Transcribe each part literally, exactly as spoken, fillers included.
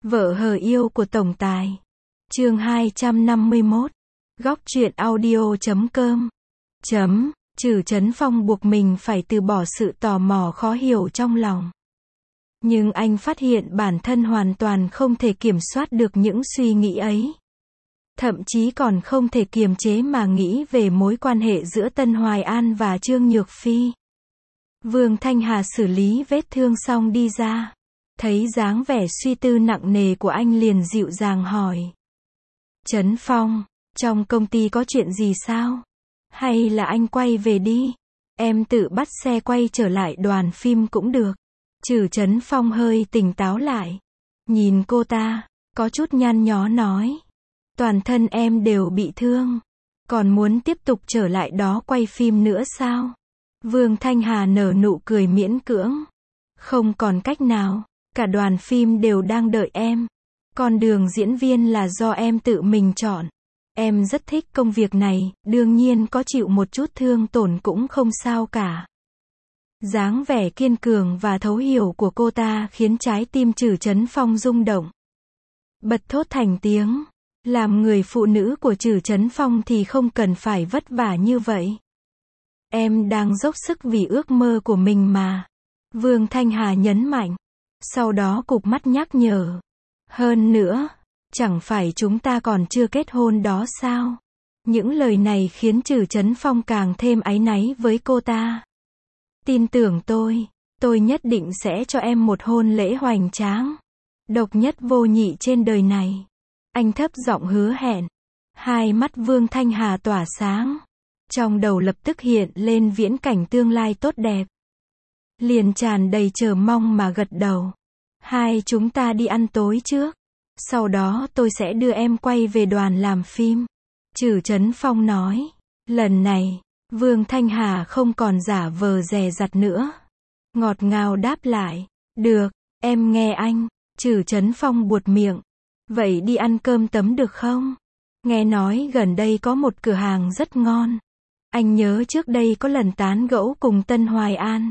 Vợ hờ yêu của tổng tài. Chương hai trăm năm mươi mốt. Góc truyện audio chấm com. Chấm. Trử Chấn Phong buộc mình phải từ bỏ sự tò mò khó hiểu trong lòng. Nhưng anh phát hiện bản thân hoàn toàn không thể kiểm soát được những suy nghĩ ấy. Thậm chí còn không thể kiềm chế mà nghĩ về mối quan hệ giữa Tân Hoài An và Trương Nhược Phi. Vương Thanh Hà xử lý vết thương xong đi ra. Thấy dáng vẻ suy tư nặng nề của anh liền dịu dàng hỏi. Chấn Phong, trong công ty có chuyện gì sao? Hay là anh quay về đi? Em tự bắt xe quay trở lại đoàn phim cũng được. Trử Chấn Phong hơi tỉnh táo lại. Nhìn cô ta, có chút nhăn nhó nói. Toàn thân em đều bị thương. Còn muốn tiếp tục trở lại đó quay phim nữa sao? Vương Thanh Hà nở nụ cười miễn cưỡng. Không còn cách nào, cả đoàn phim đều đang đợi em. Con đường diễn viên là do em tự mình chọn. Em rất thích công việc này, đương nhiên có chịu một chút thương tổn cũng không sao cả. Dáng vẻ kiên cường và thấu hiểu của cô ta khiến trái tim Trử Chấn Phong rung động. Bật thốt thành tiếng. Làm người phụ nữ của Trử Chấn Phong thì không cần phải vất vả như vậy. Em đang dốc sức vì ước mơ của mình mà. Vương Thanh Hà nhấn mạnh. Sau đó cụp mắt nhắc nhở. Hơn nữa, chẳng phải chúng ta còn chưa kết hôn đó sao? Những lời này khiến Trử Chấn Phong càng thêm áy náy với cô ta. Tin tưởng tôi, tôi nhất định sẽ cho em một hôn lễ hoành tráng. Độc nhất vô nhị trên đời này. Anh thấp giọng hứa hẹn. Hai mắt Vương Thanh Hà tỏa sáng. Trong đầu lập tức hiện lên viễn cảnh tương lai tốt đẹp. Liền tràn đầy chờ mong mà gật đầu. Hai chúng ta đi ăn tối trước. Sau đó tôi sẽ đưa em quay về đoàn làm phim. Trử Chấn Phong nói. Lần này, Vương Thanh Hà không còn giả vờ dè dặt nữa. Ngọt ngào đáp lại. Được, em nghe anh. Trử Chấn Phong buột miệng. Vậy đi ăn cơm tấm được không? Nghe nói gần đây có một cửa hàng rất ngon. Anh nhớ trước đây có lần tán gẫu cùng Tân Hoài An.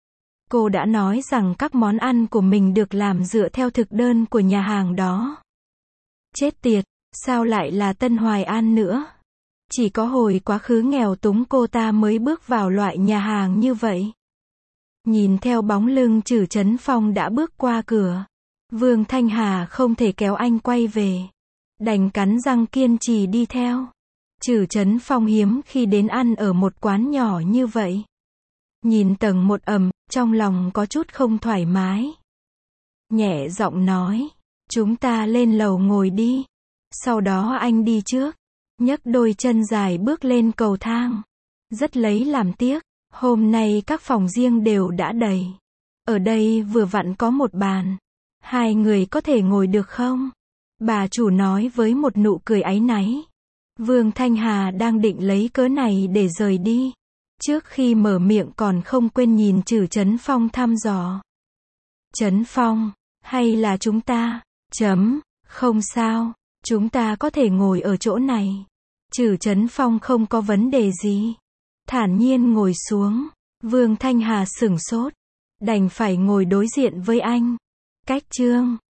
Cô đã nói rằng các món ăn của mình được làm dựa theo thực đơn của nhà hàng đó. Chết tiệt, sao lại là Tân Hoài An nữa? Chỉ có hồi quá khứ nghèo túng cô ta mới bước vào loại nhà hàng như vậy. Nhìn theo bóng lưng Trử Chấn Phong đã bước qua cửa. Vương Thanh Hà không thể kéo anh quay về. Đành cắn răng kiên trì đi theo. Trử Chấn Phong hiếm khi đến ăn ở một quán nhỏ như vậy. Nhìn tầng một ẩm, trong lòng có chút không thoải mái. Nhẹ giọng nói. Chúng ta lên lầu ngồi đi. Sau đó anh đi trước. Nhấc đôi chân dài bước lên cầu thang. Rất lấy làm tiếc. Hôm nay các phòng riêng đều đã đầy. Ở đây vừa vặn có một bàn. Hai người có thể ngồi được không? Bà chủ nói với một nụ cười áy náy. Vương Thanh Hà đang định lấy cớ này để rời đi. Trước khi mở miệng còn không quên nhìn Trử Chấn Phong thăm dò. Chấn Phong, hay là chúng ta? Chấm, không sao, chúng ta có thể ngồi ở chỗ này. Trử Chấn Phong không có vấn đề gì. Thản nhiên ngồi xuống. Vương Thanh Hà sửng sốt. Đành phải ngồi đối diện với anh. Cách chương